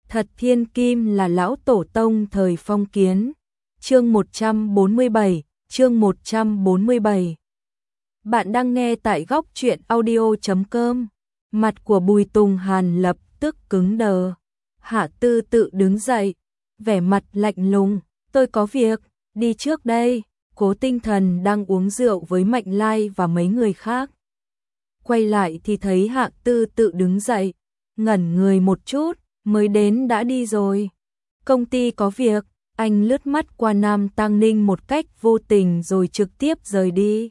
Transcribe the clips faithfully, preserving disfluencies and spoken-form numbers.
Thật thiên kim là lão tổ tông thời phong kiến. Chương một trăm bốn mươi bảy, chương một trăm bốn mươi bảy. Bạn đang nghe tại góc truyện audio chấm com. Mặt của Bùi Tùng Hàn lập tức cứng đờ. Hạ Tư tự đứng dậy, vẻ mặt lạnh lùng, "Tôi có việc, đi trước đây." Cố Tinh Thần đang uống rượu với Mạnh Lai và mấy người khác. Quay lại thì thấy Hạ Tư tự đứng dậy, ngẩn người một chút, mới đến đã đi rồi. Công ty có việc, anh lướt mắt qua Nam Tăng Ninh một cách vô tình rồi trực tiếp rời đi.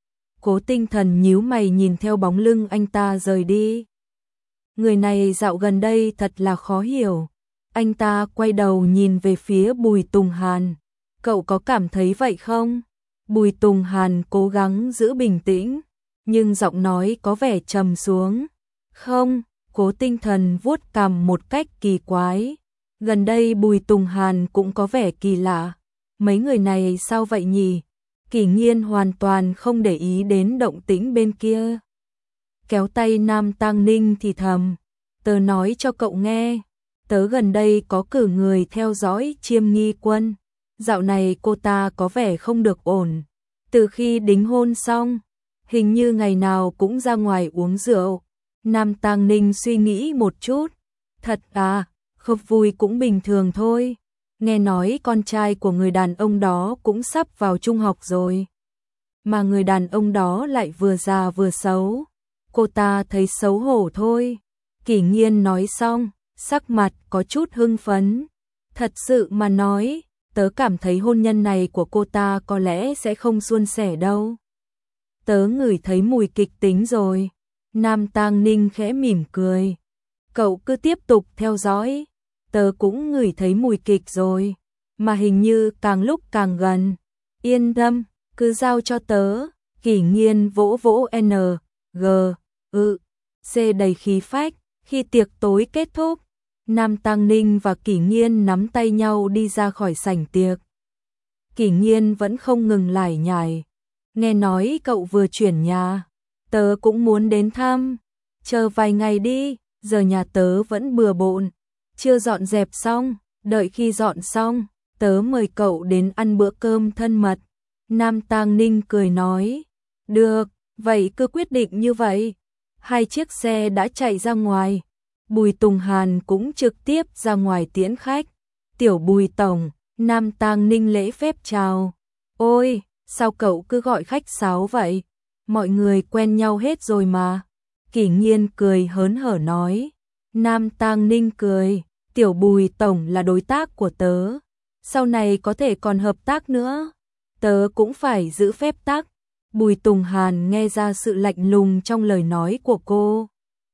Cố Tinh Thần nhíu mày nhìn theo bóng lưng anh ta rời đi. Người này dạo gần đây thật là khó hiểu. Anh ta quay đầu nhìn về phía Bùi Tùng Hàn. "Cậu có cảm thấy vậy không?" Bùi Tùng Hàn cố gắng giữ bình tĩnh, nhưng giọng nói có vẻ trầm xuống. "Không." Cố Tinh Thần vuốt cằm một cách kỳ quái. Gần đây Bùi Tùng Hàn cũng có vẻ kỳ lạ. Mấy người này sao vậy nhỉ? Kỷ Nghiên hoàn toàn không để ý đến động tĩnh bên kia. Kéo tay Nam Tăng Ninh thì thầm, "Tớ nói cho cậu nghe, tớ gần đây có cử người theo dõi Chiêm Nghi Quân. Dạo này cô ta có vẻ không được ổn. Từ khi đính hôn xong, hình như ngày nào cũng ra ngoài uống rượu." Nam Tăng Ninh suy nghĩ một chút. "Thật à, không vui cũng bình thường thôi. Nghe nói con trai của người đàn ông đó cũng sắp vào trung học rồi. Mà người đàn ông đó lại vừa già vừa xấu. Cô ta thấy xấu hổ thôi." Kỷ Nghiên nói xong, sắc mặt có chút hưng phấn. "Thật sự mà nói, tớ cảm thấy hôn nhân này của cô ta có lẽ sẽ không suôn sẻ đâu. Tớ ngửi thấy mùi kịch tính rồi." Nam Tăng Ninh khẽ mỉm cười. "Cậu cứ tiếp tục theo dõi. Tớ cũng ngửi thấy mùi kịch rồi, mà hình như càng lúc càng gần. Yên tâm, cứ giao cho tớ." Kỷ Nghiên vỗ vỗ N, G, ư, C đầy khí phách. Khi tiệc tối kết thúc, Nam Tăng Ninh và Kỷ Nghiên nắm tay nhau đi ra khỏi sảnh tiệc. Kỷ Nghiên vẫn không ngừng lải nhải. "Nghe nói cậu vừa chuyển nhà, tớ cũng muốn đến thăm. Chờ vài ngày đi, giờ nhà tớ vẫn bừa bộn, chưa dọn dẹp xong, đợi khi dọn xong, tớ mời cậu đến ăn bữa cơm thân mật." Nam Tăng Ninh cười nói, "Được, vậy cứ quyết định như vậy." Hai chiếc xe đã chạy ra ngoài. Bùi Tùng Hàn cũng trực tiếp ra ngoài tiễn khách. "Tiểu Bùi tổng." Nam Tăng Ninh lễ phép chào. "Ôi, sao cậu cứ gọi khách sáo vậy? Mọi người quen nhau hết rồi mà." Kỷ Nghiên cười hớn hở nói. Nam Tăng Ninh cười, "Tiểu Bùi tổng là đối tác của tớ, sau này có thể còn hợp tác nữa. Tớ cũng phải giữ phép tắc." Bùi Tùng Hàn nghe ra sự lạnh lùng trong lời nói của cô,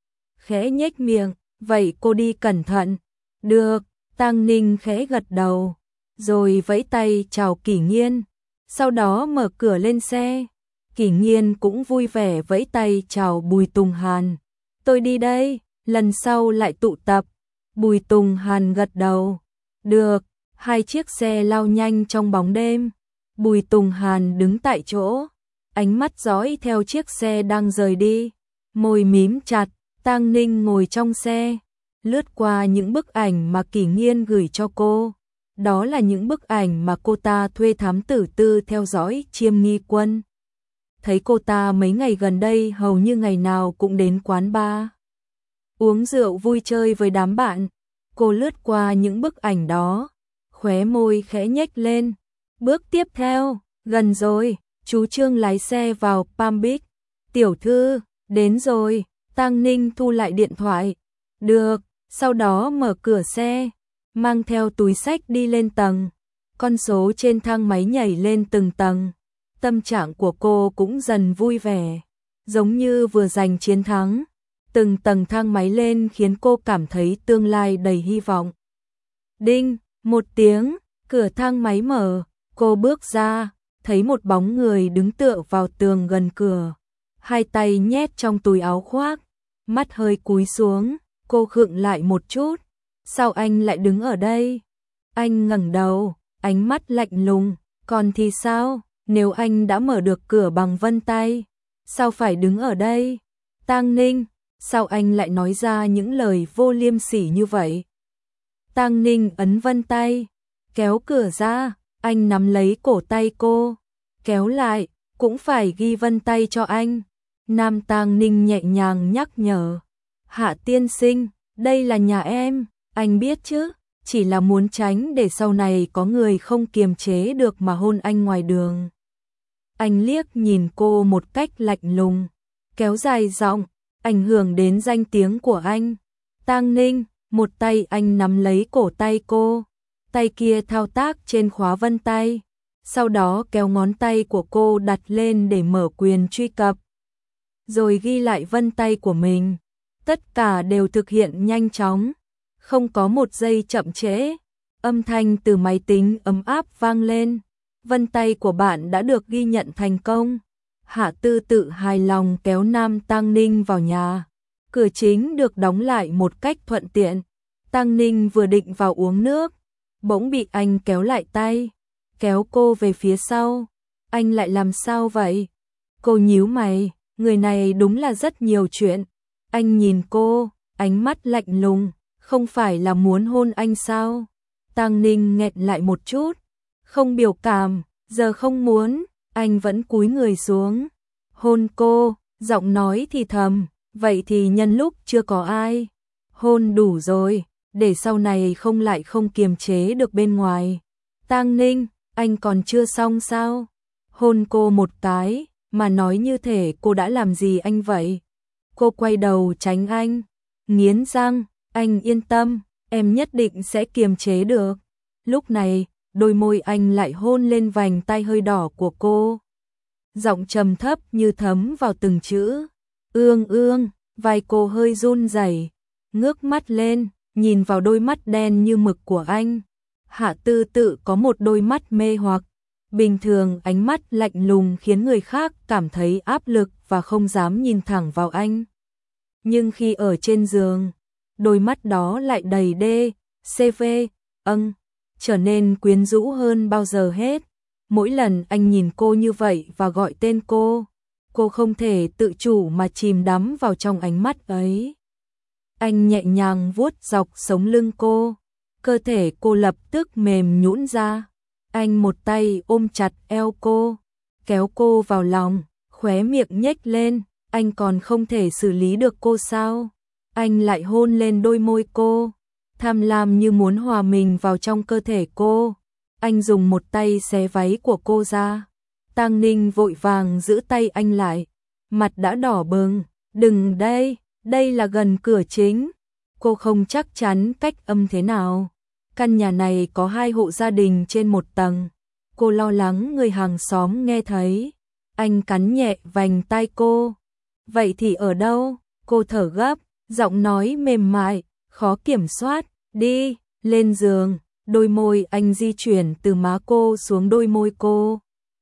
khẽ nhếch miệng, "Vậy cô đi cẩn thận." "Được." Tăng Ninh khẽ gật đầu, rồi vẫy tay chào Kỷ Nghiên, sau đó mở cửa lên xe. Kỷ Nghiên cũng vui vẻ vẫy tay chào Bùi Tùng Hàn, "Tôi đi đây, lần sau lại tụ tập." Bùi Tùng Hàn gật đầu, "Được." Hai chiếc xe lao nhanh trong bóng đêm. Bùi Tùng Hàn đứng tại chỗ, ánh mắt dõi theo chiếc xe đang rời đi, môi mím chặt. Tăng Ninh ngồi trong xe, lướt qua những bức ảnh mà Kỷ Nghiên gửi cho cô. Đó là những bức ảnh mà cô ta thuê thám tử tư theo dõi Chiêm Nghi Quân. Thấy cô ta mấy ngày gần đây hầu như ngày nào cũng đến quán bar, uống rượu vui chơi với đám bạn. Cô lướt qua những bức ảnh đó, khóe môi khẽ nhếch lên. Bước tiếp theo, gần rồi, chú Trương lái xe vào Palm Beach. "Tiểu thư, đến rồi." Tăng Ninh thu lại điện thoại. "Được." Sau đó mở cửa xe, mang theo túi xách đi lên tầng. Con số trên thang máy nhảy lên từng tầng. Tâm trạng của cô cũng dần vui vẻ, giống như vừa giành chiến thắng. Từng tầng thang máy lên khiến cô cảm thấy tương lai đầy hy vọng. Đinh, một tiếng, cửa thang máy mở, cô bước ra, thấy một bóng người đứng tựa vào tường gần cửa, hai tay nhét trong túi áo khoác, mắt hơi cúi xuống. Cô khựng lại một chút, "Sao anh lại đứng ở đây?" Anh ngẩng đầu, ánh mắt lạnh lùng, "Còn thì sao, nếu anh đã mở được cửa bằng vân tay, sao phải đứng ở đây?" "Tăng Ninh, sao anh lại nói ra những lời vô liêm sỉ như vậy?" Tang Ninh ấn vân tay, kéo cửa ra, anh nắm lấy cổ tay cô, kéo lại, cũng phải ghi vân tay cho anh. Nam Tang Ninh nhẹ nhàng nhắc nhở, Hạ tiên sinh, đây là nhà em, anh biết chứ, chỉ là muốn tránh để sau này có người không kiềm chế được mà hôn anh ngoài đường. Anh liếc nhìn cô một cách lạnh lùng, kéo dài giọng, ảnh hưởng đến danh tiếng của anh. Tang Ninh, một tay anh nắm lấy cổ tay cô, tay kia thao tác trên khóa vân tay, sau đó kéo ngón tay của cô đặt lên để mở quyền truy cập, rồi ghi lại vân tay của mình. Tất cả đều thực hiện nhanh chóng, không có một giây chậm trễ. Âm thanh từ máy tính ấm áp vang lên, vân tay của bạn đã được ghi nhận thành công. Hạ Tư Tự hài lòng kéo Nam Tang Ninh vào nhà. Cửa chính được đóng lại một cách thuận tiện. Tang Ninh vừa định vào uống nước, bỗng bị anh kéo lại tay, kéo cô về phía sau. Anh lại làm sao vậy? Cô nhíu mày, người này đúng là rất nhiều chuyện. Anh nhìn cô, ánh mắt lạnh lùng, không phải là muốn hôn anh sao? Tang Ninh nghẹn lại một chút, không biểu cảm, giờ không muốn. Anh vẫn cúi người xuống, hôn cô, giọng nói thì thầm, vậy thì nhân lúc chưa có ai, hôn đủ rồi, để sau này không lại không kiềm chế được bên ngoài. Tang Ninh, anh còn chưa xong sao? Hôn cô một cái, mà nói như thể cô đã làm gì anh vậy. Cô quay đầu tránh anh, nghiến răng, anh yên tâm, em nhất định sẽ kiềm chế được. Lúc này, đôi môi anh lại hôn lên vành tay hơi đỏ của cô. Giọng trầm thấp như thấm vào từng chữ. Ương ương, vai cô hơi run rẩy, ngước mắt lên, nhìn vào đôi mắt đen như mực của anh. Hạ Tư Tự có một đôi mắt mê hoặc. Bình thường ánh mắt lạnh lùng khiến người khác cảm thấy áp lực và không dám nhìn thẳng vào anh. Nhưng khi ở trên giường, đôi mắt đó lại đầy đê, xê vê, âng, trở nên quyến rũ hơn bao giờ hết. Mỗi lần anh nhìn cô như vậy và gọi tên cô, cô không thể tự chủ mà chìm đắm vào trong ánh mắt ấy. Anh nhẹ nhàng vuốt dọc sống lưng cô, cơ thể cô lập tức mềm nhũn ra. Anh một tay ôm chặt eo cô, kéo cô vào lòng, khóe miệng nhếch lên. Anh còn không thể xử lý được cô sao? Anh lại hôn lên đôi môi cô, tham lam như muốn hòa mình vào trong cơ thể cô. Anh dùng một tay xé váy của cô ra. Tang Ninh vội vàng giữ tay anh lại, mặt đã đỏ bừng. Đừng đây, đây là gần cửa chính. Cô không chắc chắn cách âm thế nào. Căn nhà này có hai hộ gia đình trên một tầng. Cô lo lắng người hàng xóm nghe thấy. Anh cắn nhẹ vành tai cô. Vậy thì ở đâu? Cô thở gấp, giọng nói mềm mại, khó kiểm soát. Đi, lên giường. Đôi môi anh di chuyển từ má cô xuống đôi môi cô.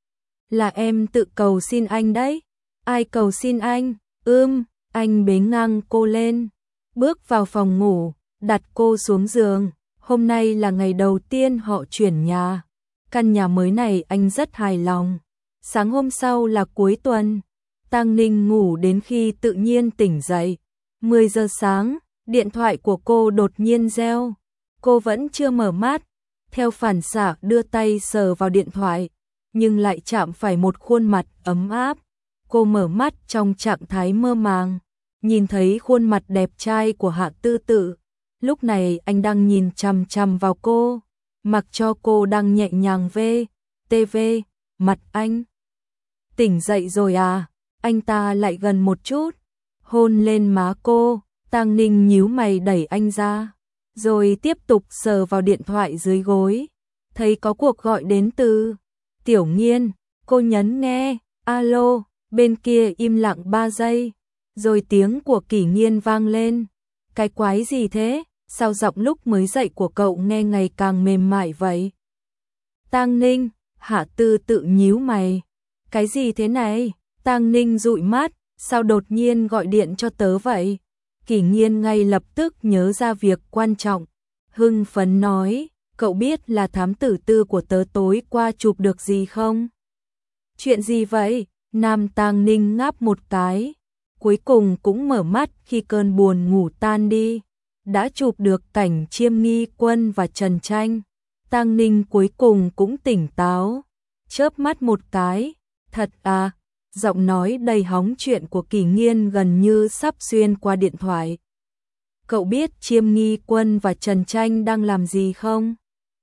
Là em tự cầu xin anh đấy. Ai cầu xin anh? Ưm, anh bế ngang cô lên, bước vào phòng ngủ, đặt cô xuống giường. Hôm nay là ngày đầu tiên họ chuyển nhà. Căn nhà mới này anh rất hài lòng. Sáng hôm sau là cuối tuần. Tang Ninh ngủ đến khi tự nhiên tỉnh dậy. mười giờ sáng, điện thoại của cô đột nhiên reo. Cô vẫn chưa mở mắt, theo phản xạ đưa tay sờ vào điện thoại, nhưng lại chạm phải một khuôn mặt ấm áp. Cô mở mắt trong trạng thái mơ màng, nhìn thấy khuôn mặt đẹp trai của Hạ Tư Tự. Lúc này anh đang nhìn chằm chằm vào cô, mặc cho cô đang nhẹ nhàng vê, tê vê, mặt anh. Tỉnh dậy rồi à? Anh ta lại gần một chút, hôn lên má cô. Tang Ninh nhíu mày đẩy anh ra, rồi tiếp tục sờ vào điện thoại dưới gối. Thấy có cuộc gọi đến từ Tiểu Nghiên, cô nhấn nghe. Alo, bên kia im lặng ba giây, rồi tiếng của Kỷ Nghiên vang lên. Cái quái gì thế? Sao giọng lúc mới dậy của cậu nghe ngày càng mềm mại vậy? Tang Ninh, Hạ Tư Tự nhíu mày. Cái gì thế này? Tang Ninh dụi mắt, sao đột nhiên gọi điện cho tớ vậy? Kỷ Nghiên ngay lập tức nhớ ra việc quan trọng, hưng phấn nói, cậu biết là thám tử tư của tớ tối qua chụp được gì không? Chuyện gì vậy? Nam Tang Ninh ngáp một cái, cuối cùng cũng mở mắt khi cơn buồn ngủ tan đi. đã chụp được cảnh Chiêm Nghi Quân và Trần Tranh. Tang Ninh cuối cùng cũng tỉnh táo, chớp mắt một cái, thật à, giọng nói đầy hóng chuyện của Kỷ Nghiên gần như sắp xuyên qua điện thoại. Cậu biết Chiêm Nghi Quân và Trần Tranh đang làm gì không?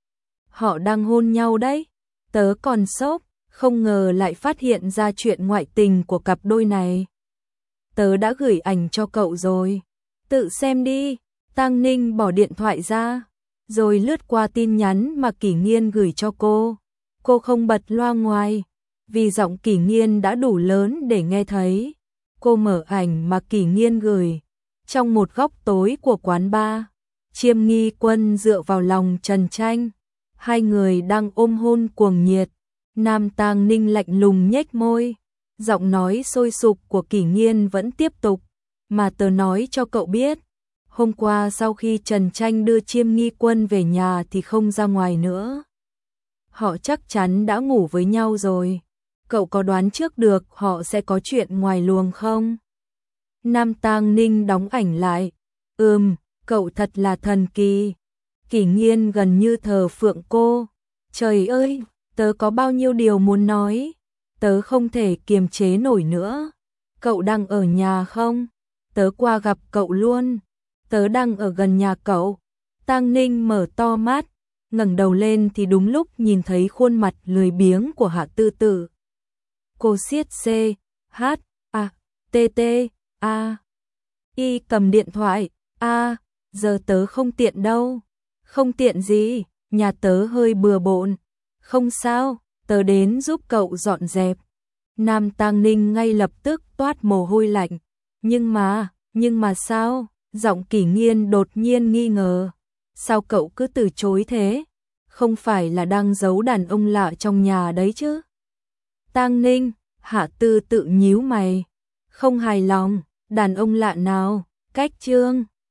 Họ đang hôn nhau đấy. Tớ còn sốc, không ngờ lại phát hiện ra chuyện ngoại tình của cặp đôi này. Tớ đã gửi ảnh cho cậu rồi. Tự xem đi. Tang Ninh bỏ điện thoại ra, rồi lướt qua tin nhắn mà Kỷ Nghiên gửi cho cô. Cô không bật loa ngoài, vì giọng Kỷ Nghiên đã đủ lớn để nghe thấy. Cô mở ảnh mà Kỷ Nghiên gửi. Trong một góc tối của quán bar, Chiêm Nghi Quân dựa vào lòng Trần Tranh. Hai người đang ôm hôn cuồng nhiệt. Nam Tang Ninh lạnh lùng nhếch môi. Giọng nói sôi sục của Kỷ Nghiên vẫn tiếp tục. Mà tớ nói cho cậu biết, hôm qua sau khi Trần Tranh đưa Chiêm Nghi Quân về nhà thì không ra ngoài nữa. Họ chắc chắn đã ngủ với nhau rồi. Cậu có đoán trước được họ sẽ có chuyện ngoài luồng không? Nam Tang Ninh đóng ảnh lại. Ừm, cậu thật là thần kỳ. Kỷ Nghiên gần như thờ phượng cô. Trời ơi, tớ có bao nhiêu điều muốn nói. Tớ không thể kiềm chế nổi nữa. Cậu đang ở nhà không? Tớ qua gặp cậu luôn. Tớ đang ở gần nhà cậu. Tang Ninh mở to mắt, ngẩng đầu lên thì đúng lúc nhìn thấy khuôn mặt lười biếng của Hạ Tư Tử. Cô siết C, H, A, T, T, A. Y cầm điện thoại. A, giờ tớ không tiện đâu. Không tiện gì, nhà tớ hơi bừa bộn. Không sao, tớ đến giúp cậu dọn dẹp. Nam Tang Ninh ngay lập tức toát mồ hôi lạnh. Nhưng mà, nhưng mà sao? Giọng Kỷ Nghiên đột nhiên nghi ngờ. Sao cậu cứ từ chối thế? Không phải là đang giấu đàn ông lạ trong nhà đấy chứ? Tang Ninh, Hạ Tư tự nhíu mày. Không hài lòng, đàn ông lạ nào? Cách Trương.